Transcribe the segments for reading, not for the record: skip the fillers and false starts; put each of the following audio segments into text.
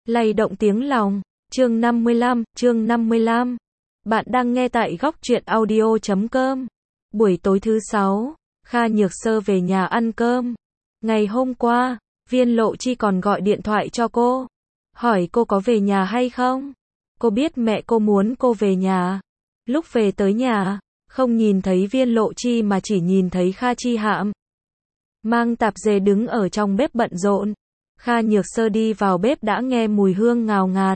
Lay động tiếng lòng. Chương 55. Bạn đang nghe tại góc truyện audio.com. Buổi tối thứ 6, Kha Nhược Sơ về nhà ăn cơm. Ngày hôm qua, Viên Lộ Chi còn gọi điện thoại cho cô, hỏi cô có về nhà hay không. Cô biết mẹ cô muốn cô về nhà. Lúc về tới nhà, không nhìn thấy Viên Lộ Chi mà chỉ nhìn thấy Kha Chi Hạm mang tạp dề đứng ở trong bếp bận rộn. Kha Nhược Sơ đi vào bếp đã nghe mùi hương ngào ngạt.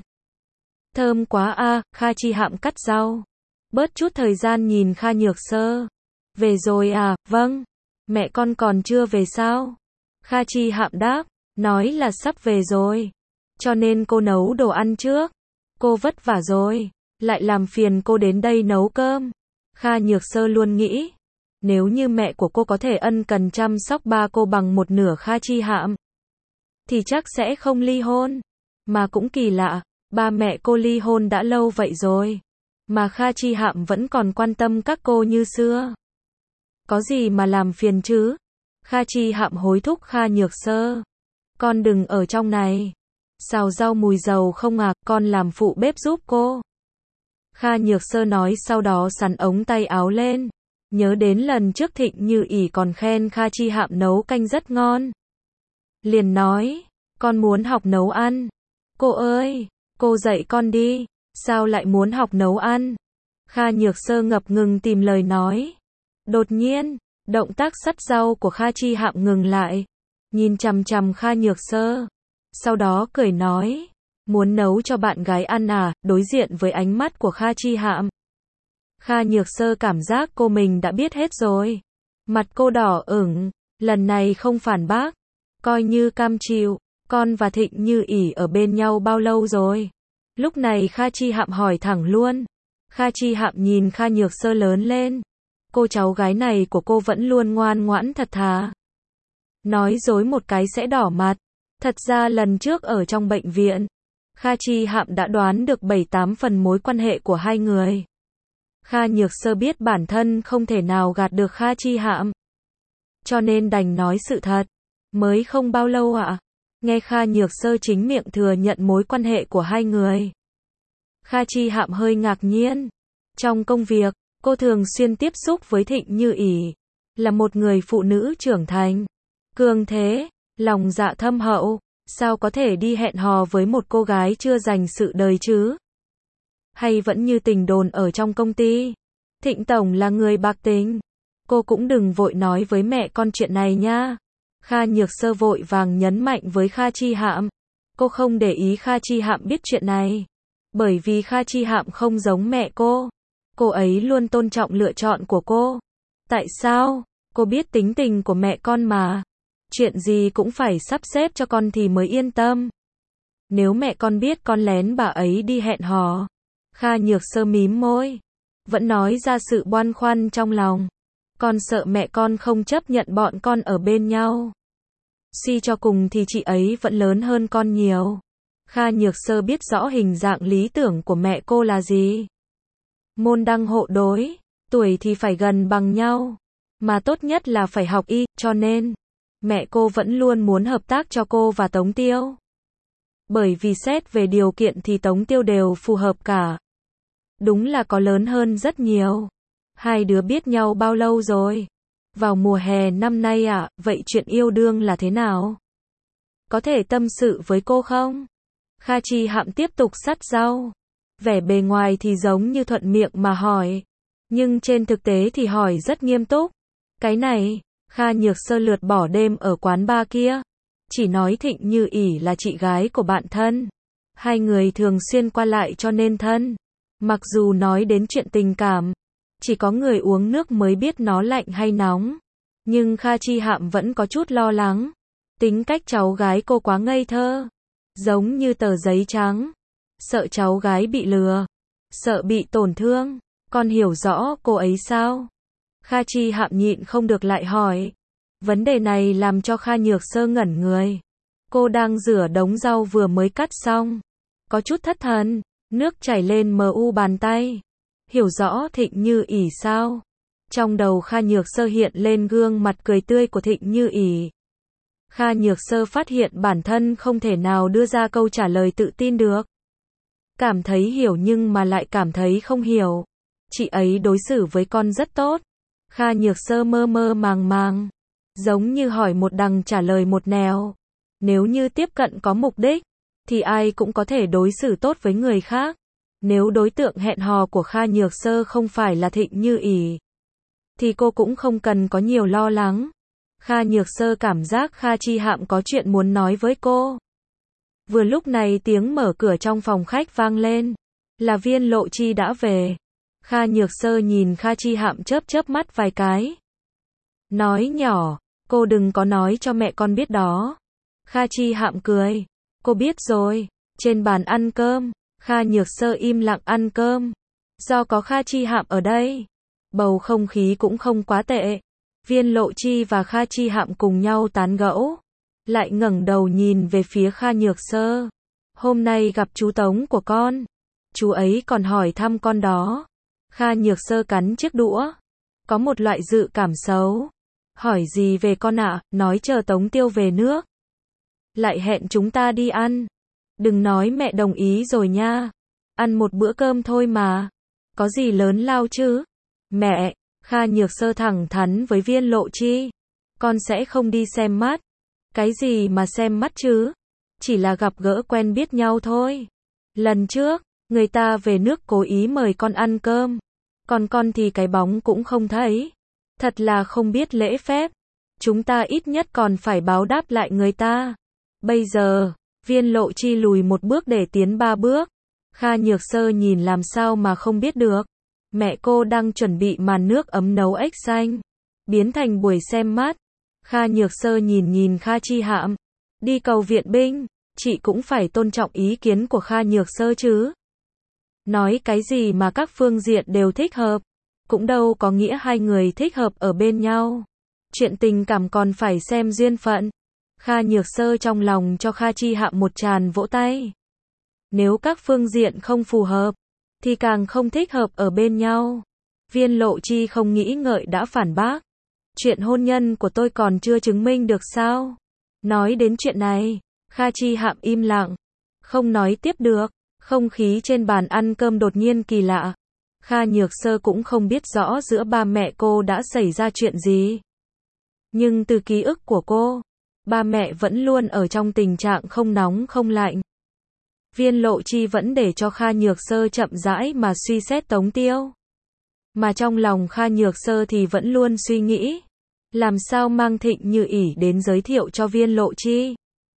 Thơm quá a, Kha Chi Hạm cắt rau. Bớt chút thời gian nhìn Kha Nhược Sơ. Về rồi à, vâng. Mẹ con còn chưa về sao? Kha Chi Hạm đáp, nói là sắp về rồi. Cho nên cô nấu đồ ăn trước. Cô vất vả rồi, lại làm phiền cô đến đây nấu cơm. Kha Nhược Sơ luôn nghĩ, nếu như mẹ của cô có thể ân cần chăm sóc ba cô bằng một nửa Kha Chi Hạm, thì chắc sẽ không ly hôn. Mà cũng kỳ lạ, ba mẹ cô ly hôn đã lâu vậy rồi, mà Kha Chi Hạm vẫn còn quan tâm các cô như xưa. Có gì mà làm phiền chứ? Kha Chi Hạm hối thúc Kha Nhược Sơ, con đừng ở trong này. Xào rau mùi dầu không à, con làm phụ bếp giúp cô. Kha Nhược Sơ nói, sau đó xắn ống tay áo lên. Nhớ đến lần trước Thịnh Như ỉ còn khen Kha Chi Hạm nấu canh rất ngon. Liền nói, con muốn học nấu ăn. Cô ơi, cô dạy con đi. Sao lại muốn học nấu ăn? Kha Nhược Sơ ngập ngừng tìm lời nói. Đột nhiên, động tác sắt rau của Kha Chi Hạm ngừng lại, nhìn chằm chằm Kha Nhược Sơ. Sau đó cười nói, muốn nấu cho bạn gái ăn à? Đối diện với ánh mắt của Kha Chi Hạm, Kha Nhược Sơ cảm giác cô mình đã biết hết rồi. Mặt cô đỏ ửng, lần này không phản bác, coi như cam chịu. Con và Thịnh Như ỉ ở bên nhau bao lâu rồi? Lúc này Kha Chi Hạm hỏi thẳng luôn. Kha Chi Hạm nhìn Kha Nhược Sơ lớn lên. Cô cháu gái này của cô vẫn luôn ngoan ngoãn thật thà. Nói dối một cái sẽ đỏ mặt. Thật ra lần trước ở trong bệnh viện, Kha Chi Hạm đã đoán được 7-8 phần mối quan hệ của hai người. Kha Nhược Sơ biết bản thân không thể nào gạt được Kha Chi Hạm, cho nên đành nói sự thật. Mới không bao lâu ạ. Nghe Kha Nhược Sơ chính miệng thừa nhận mối quan hệ của hai người, Kha Chi Hạm hơi ngạc nhiên. Trong công việc, cô thường xuyên tiếp xúc với Thịnh Như ỉ, là một người phụ nữ trưởng thành, cường thế, lòng dạ thâm hậu, sao có thể đi hẹn hò với một cô gái chưa dành sự đời chứ? Hay vẫn như tình đồn ở trong công ty, Thịnh Tổng là người bạc tình? Cô cũng đừng vội nói với mẹ con chuyện này nha. Kha Nhược Sơ vội vàng nhấn mạnh với Kha Chi Hạm. Cô không để ý Kha Chi Hạm biết chuyện này, bởi vì Kha Chi Hạm không giống mẹ cô. Cô ấy luôn tôn trọng lựa chọn của cô. Tại sao? Cô biết tính tình của mẹ con mà. Chuyện gì cũng phải sắp xếp cho con thì mới yên tâm. Nếu mẹ con biết con lén bà ấy đi hẹn hò. Kha Nhược Sơ mím môi, vẫn nói ra sự băn khoăn trong lòng. Con sợ mẹ con không chấp nhận bọn con ở bên nhau. Suy cho cùng thì chị ấy vẫn lớn hơn con nhiều. Kha Nhược Sơ biết rõ hình dạng lý tưởng của mẹ cô là gì. Môn đăng hộ đối, tuổi thì phải gần bằng nhau, mà tốt nhất là phải học y, cho nên mẹ cô vẫn luôn muốn hợp tác cho cô và Tống Tiêu. Bởi vì xét về điều kiện thì Tống Tiêu đều phù hợp cả. Đúng là có lớn hơn rất nhiều. Hai đứa biết nhau bao lâu rồi? Vào mùa hè năm nay ạ. Vậy chuyện yêu đương là thế nào? Có thể tâm sự với cô không? Kha Chi Hạm tiếp tục sắt rau. Vẻ bề ngoài thì giống như thuận miệng mà hỏi, nhưng trên thực tế thì hỏi rất nghiêm túc. Cái này, Kha Nhược Sơ lượt bỏ đêm ở quán bar kia. Chỉ nói Thịnh Như ỉ là chị gái của bạn thân. Hai người thường xuyên qua lại cho nên thân. Mặc dù nói đến chuyện tình cảm, chỉ có người uống nước mới biết nó lạnh hay nóng. Nhưng Kha Chi Hạm vẫn có chút lo lắng. Tính cách cháu gái cô quá ngây thơ, giống như tờ giấy trắng. Sợ cháu gái bị lừa, sợ bị tổn thương. Con hiểu rõ cô ấy sao? Kha Chi Hạm nhịn không được lại hỏi. Vấn đề này làm cho Kha Nhược Sơ ngẩn người. Cô đang rửa đống rau vừa mới cắt xong, có chút thất thần, nước chảy lên mu bàn tay. Hiểu rõ Thịnh Như ỉ sao? Trong đầu Kha Nhược Sơ hiện lên gương mặt cười tươi của Thịnh Như ỉ. Kha Nhược Sơ phát hiện bản thân không thể nào đưa ra câu trả lời tự tin được. Cảm thấy hiểu nhưng mà lại cảm thấy không hiểu. Chị ấy đối xử với con rất tốt. Kha Nhược Sơ mơ mơ màng màng, giống như hỏi một đằng trả lời một nẻo. Nếu như tiếp cận có mục đích, thì ai cũng có thể đối xử tốt với người khác. Nếu đối tượng hẹn hò của Kha Nhược Sơ không phải là Thịnh Như ỉ, thì cô cũng không cần có nhiều lo lắng. Kha Nhược Sơ cảm giác Kha Chi Hạm có chuyện muốn nói với cô. Vừa lúc này tiếng mở cửa trong phòng khách vang lên. Là Viên Lộ Chi đã về. Kha Nhược Sơ nhìn Kha Chi Hạm chớp chớp mắt vài cái. Nói nhỏ, cô đừng có nói cho mẹ con biết đó. Kha Chi Hạm cười. Cô biết rồi. Trên bàn ăn cơm, Kha Nhược Sơ im lặng ăn cơm. Do có Kha Chi Hạm ở đây, bầu không khí cũng không quá tệ. Viên Lộ Chi và Kha Chi Hạm cùng nhau tán gẫu, lại ngẩng đầu nhìn về phía Kha Nhược Sơ. Hôm nay gặp chú Tống của con, chú ấy còn hỏi thăm con đó. Kha Nhược Sơ cắn chiếc đũa, có một loại dự cảm xấu. Hỏi gì về con ạ? Nói chờ Tống Tiêu về nước, lại hẹn chúng ta đi ăn. Đừng nói mẹ đồng ý rồi nha. Ăn một bữa cơm thôi mà, có gì lớn lao chứ. Mẹ, Kha Nhược Sơ thẳng thắn với Viên Lộ Chi. Con sẽ không đi xem mắt. Cái gì mà xem mắt chứ? Chỉ là gặp gỡ quen biết nhau thôi. Lần trước, người ta về nước cố ý mời con ăn cơm. Còn con thì cái bóng cũng không thấy. Thật là không biết lễ phép. Chúng ta ít nhất còn phải báo đáp lại người ta. Bây giờ, Viên Lộ Chi lùi một bước để tiến 3 bước. Kha Nhược Sơ nhìn làm sao mà không biết được. Mẹ cô đang chuẩn bị màn nước ấm nấu ếch xanh, biến thành buổi xem mắt. Kha Nhược Sơ nhìn Kha Chi Hạm. Đi cầu viện binh, chị cũng phải tôn trọng ý kiến của Kha Nhược Sơ chứ. Nói cái gì mà các phương diện đều thích hợp, cũng đâu có nghĩa hai người thích hợp ở bên nhau. Chuyện tình cảm còn phải xem duyên phận. Kha Nhược Sơ trong lòng cho Kha Chi Hạm một tràng vỗ tay. Nếu các phương diện không phù hợp, thì càng không thích hợp ở bên nhau. Viên Lộ Chi không nghĩ ngợi đã phản bác. Chuyện hôn nhân của tôi còn chưa chứng minh được sao? Nói đến chuyện này, Kha Chi Hạm im lặng, không nói tiếp được. Không khí trên bàn ăn cơm đột nhiên kỳ lạ. Kha Nhược Sơ cũng không biết rõ giữa ba mẹ cô đã xảy ra chuyện gì. Nhưng từ ký ức của cô, ba mẹ vẫn luôn ở trong tình trạng không nóng không lạnh. Viên Lộ Chi vẫn để cho Kha Nhược Sơ chậm rãi mà suy xét Tống Tiêu. Mà trong lòng Kha Nhược Sơ thì vẫn luôn suy nghĩ, làm sao mang Thịnh Như ỉ đến giới thiệu cho Viên Lộ Chi,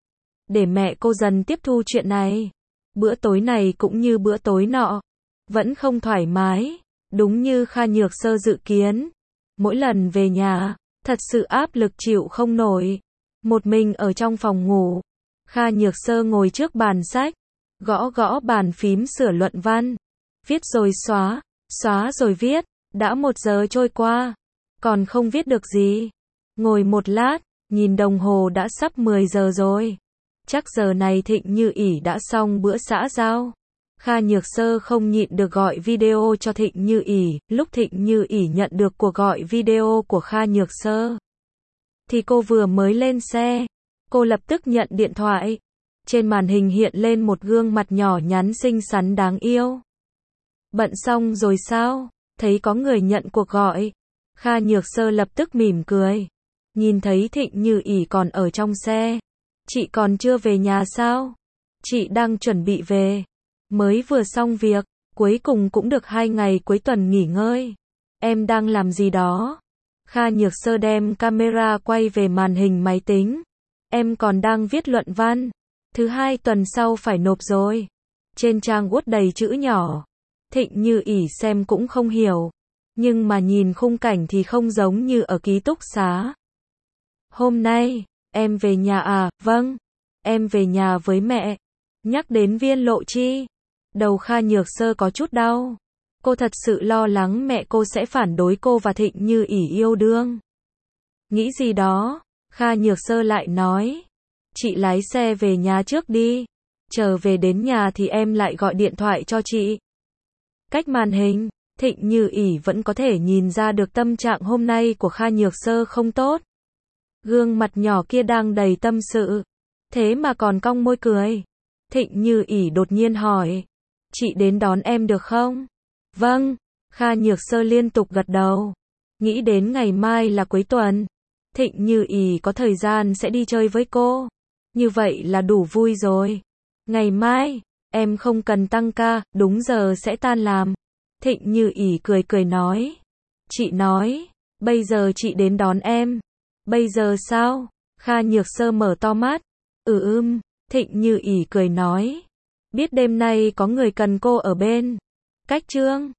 để mẹ cô dần tiếp thu chuyện này. Bữa tối này cũng như bữa tối nọ, vẫn không thoải mái, đúng như Kha Nhược Sơ dự kiến. Mỗi lần về nhà, thật sự áp lực chịu không nổi. Một mình ở trong phòng ngủ, Kha Nhược Sơ ngồi trước bàn sách, gõ gõ bàn phím sửa luận văn. Viết rồi xóa, xóa rồi viết, đã 1 giờ trôi qua, còn không viết được gì. Ngồi một lát, nhìn đồng hồ đã sắp 10 giờ rồi. Chắc giờ này Thịnh Như ỉ đã xong bữa xã giao. Kha Nhược Sơ không nhịn được gọi video cho Thịnh Như ỉ. Lúc Thịnh Như ỉ nhận được cuộc gọi video của Kha Nhược Sơ, thì cô vừa mới lên xe. Cô lập tức nhận điện thoại. Trên màn hình hiện lên một gương mặt nhỏ nhắn xinh xắn đáng yêu. Bận xong rồi sao? Thấy có người nhận cuộc gọi. Kha Nhược Sơ lập tức mỉm cười. Nhìn thấy Thịnh Như ỉ còn ở trong xe. Chị còn chưa về nhà sao? Chị đang chuẩn bị về. Mới vừa xong việc, cuối cùng cũng được 2 ngày cuối tuần nghỉ ngơi. Em đang làm gì đó? Kha Nhược Sơ đem camera quay về màn hình máy tính. Em còn đang viết luận văn. Thứ 2 tuần sau phải nộp rồi. Trên trang Word đầy chữ nhỏ. Thịnh Như ỉ xem cũng không hiểu. Nhưng mà nhìn khung cảnh thì không giống như ở ký túc xá. Hôm nay, em về nhà à? Vâng, em về nhà với mẹ. Nhắc đến Viên Lộ Chi, đầu Kha Nhược Sơ có chút đau. Cô thật sự lo lắng mẹ cô sẽ phản đối cô và Thịnh Như ỉ yêu đương. Nghĩ gì đó, Kha Nhược Sơ lại nói. Chị lái xe về nhà trước đi. Chờ về đến nhà thì em lại gọi điện thoại cho chị. Cách màn hình, Thịnh Như ỉ vẫn có thể nhìn ra được tâm trạng hôm nay của Kha Nhược Sơ không tốt. Gương mặt nhỏ kia đang đầy tâm sự, thế mà còn cong môi cười. Thịnh Như ỉ đột nhiên hỏi, chị đến đón em được không? Vâng, Kha Nhược Sơ liên tục gật đầu. Nghĩ đến ngày mai là cuối tuần, Thịnh Như ỉ có thời gian sẽ đi chơi với cô. Như vậy là đủ vui rồi. Ngày mai, em không cần tăng ca, đúng giờ sẽ tan làm. Thịnh Như ỉ cười cười nói. Chị nói, bây giờ chị đến đón em. Bây giờ sao? Kha Nhược Sơ mở to mắt. Thịnh Như ỉ cười nói. Biết đêm nay có người cần cô ở bên. Cách Trương.